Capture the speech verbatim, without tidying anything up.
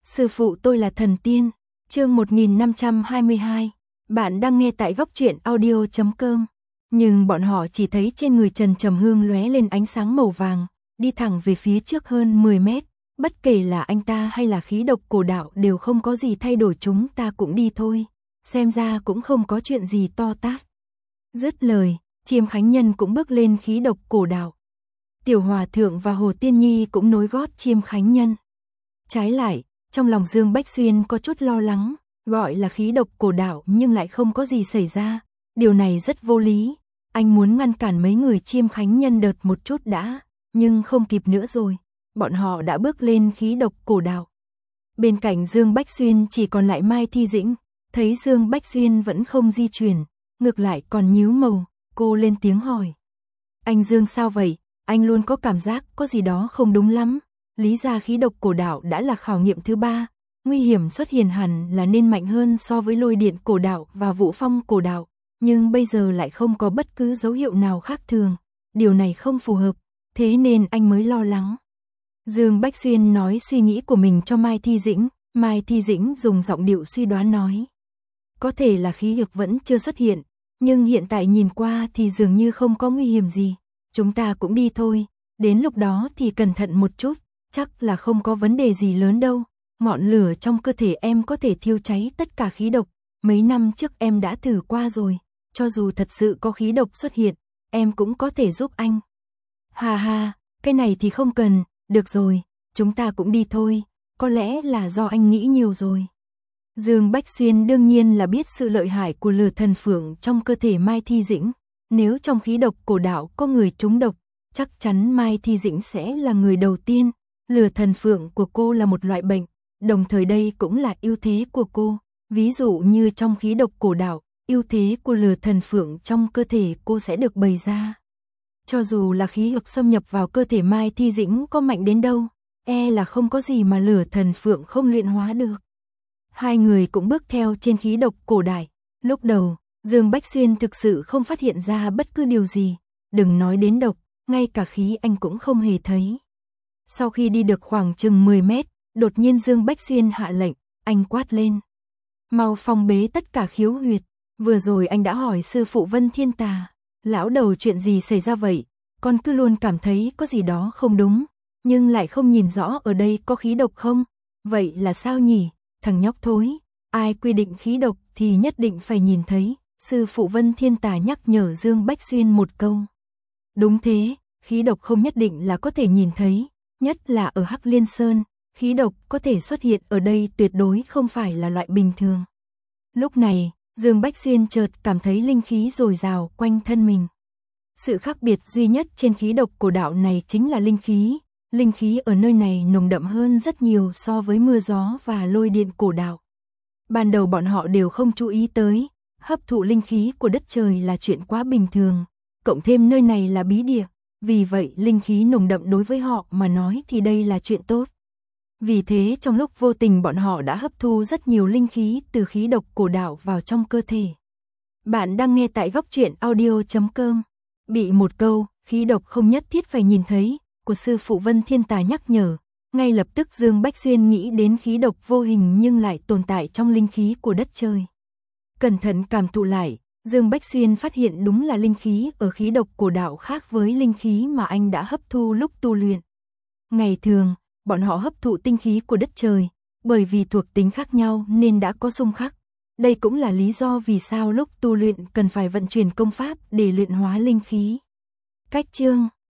Sư phụ tôi là thần tiên. Chương một nghìn năm trăm hai mươi hai. Bạn đang nghe tại góc truyện audio chấm com. Nhưng bọn họ chỉ thấy trên người Trần Trầm Hương lóe lên ánh sáng màu vàng, đi thẳng về phía trước hơn mười mét. Bất kể là anh ta hay là khí độc cổ đạo đều không có gì thay đổi, chúng ta cũng đi thôi. Xem ra cũng không có chuyện gì to tát. Dứt lời, Chiêm Khánh Nhân cũng bước lên khí độc cổ đạo. Tiểu Hòa Thượng và Hồ Tiên Nhi cũng nối gót Chiêm Khánh Nhân. Trái lại, trong lòng Dương Bách Xuyên có chút lo lắng, gọi là khí độc cổ đạo nhưng lại không có gì xảy ra. Điều này rất vô lý. Anh muốn ngăn cản mấy người Chiêm Khánh Nhân đợt một chút đã, nhưng không kịp nữa rồi. Bọn họ đã bước lên khí độc cổ đạo. Bên cạnh Dương Bách Xuyên chỉ còn lại Mai Thi Dĩnh. Thấy Dương Bách Xuyên vẫn không di chuyển, ngược lại còn nhíu màu, cô lên tiếng hỏi. Anh Dương sao vậy? Anh luôn có cảm giác có gì đó không đúng lắm. Lý ra khí độc cổ đạo đã là khảo nghiệm thứ ba, nguy hiểm xuất hiện hẳn là nên mạnh hơn so với lôi điện cổ đạo và vũ phong cổ đạo, nhưng bây giờ lại không có bất cứ dấu hiệu nào khác thường. Điều này không phù hợp, thế nên anh mới lo lắng. Dương Bách Xuyên nói suy nghĩ của mình cho Mai Thi Dĩnh. Mai Thi Dĩnh dùng giọng điệu suy đoán nói. Có thể là khí lực vẫn chưa xuất hiện, nhưng hiện tại nhìn qua thì dường như không có nguy hiểm gì. Chúng ta cũng đi thôi, đến lúc đó thì cẩn thận một chút, chắc là không có vấn đề gì lớn đâu. Ngọn lửa trong cơ thể em có thể thiêu cháy tất cả khí độc, mấy năm trước em đã thử qua rồi, cho dù thật sự có khí độc xuất hiện, em cũng có thể giúp anh. Hà hà, cái này thì không cần, được rồi, chúng ta cũng đi thôi, có lẽ là do anh nghĩ nhiều rồi. Dương Bách Xuyên đương nhiên là biết sự lợi hại của lửa thần phượng trong cơ thể Mai Thi Dĩnh. Nếu trong khí độc cổ đạo có người trúng độc, chắc chắn Mai Thi Dĩnh sẽ là người đầu tiên. Lửa thần phượng của cô là một loại bệnh, đồng thời đây cũng là ưu thế của cô. Ví dụ như trong khí độc cổ đạo, ưu thế của lửa thần phượng trong cơ thể cô sẽ được bày ra. Cho dù là khí lực xâm nhập vào cơ thể Mai Thi Dĩnh có mạnh đến đâu, e là không có gì mà lửa thần phượng không luyện hóa được. Hai người cũng bước theo trên khí độc cổ đại. Lúc đầu, Dương Bách Xuyên thực sự không phát hiện ra bất cứ điều gì, đừng nói đến độc, ngay cả khí anh cũng không hề thấy. Sau khi đi được khoảng chừng mười mét, đột nhiên Dương Bách Xuyên hạ lệnh, anh quát lên. Mau phong bế tất cả khiếu huyệt, vừa rồi anh đã hỏi sư phụ Vân Thiên Tà, lão đầu chuyện gì xảy ra vậy, con cứ luôn cảm thấy có gì đó không đúng, nhưng lại không nhìn rõ ở đây có khí độc không, vậy là sao nhỉ? Thằng nhóc thối, ai quy định khí độc thì nhất định phải nhìn thấy, sư phụ Vân Thiên Tà nhắc nhở Dương Bách Xuyên một câu. Đúng thế, khí độc không nhất định là có thể nhìn thấy, nhất là ở Hắc Liên Sơn, khí độc có thể xuất hiện ở đây tuyệt đối không phải là loại bình thường. Lúc này, Dương Bách Xuyên chợt cảm thấy linh khí dồi dào quanh thân mình. Sự khác biệt duy nhất trên khí độc cổ đạo này chính là linh khí. Linh khí ở nơi này nồng đậm hơn rất nhiều so với mưa gió và lôi điện cổ đạo. Ban đầu bọn họ đều không chú ý tới, hấp thụ linh khí của đất trời là chuyện quá bình thường, cộng thêm nơi này là bí địa, vì vậy linh khí nồng đậm đối với họ mà nói thì đây là chuyện tốt. Vì thế trong lúc vô tình bọn họ đã hấp thu rất nhiều linh khí từ khí độc cổ đạo vào trong cơ thể. Bạn đang nghe tại góc truyện audio chấm com. Bị một câu, khí độc không nhất thiết phải nhìn thấy, của sư phụ Vân Thiên Tà nhắc nhở, ngay lập tức Dương Bách Xuyên nghĩ đến khí độc vô hình nhưng lại tồn tại trong linh khí của đất trời. Cẩn thận cảm thụ lại, Dương Bách Xuyên phát hiện đúng là linh khí ở khí độc cổ đạo khác với linh khí mà anh đã hấp thu lúc tu luyện. Ngày thường, bọn họ hấp thụ tinh khí của đất trời, bởi vì thuộc tính khác nhau nên đã có xung khắc. Đây cũng là lý do vì sao lúc tu luyện cần phải vận chuyển công pháp để luyện hóa linh khí. Cách chương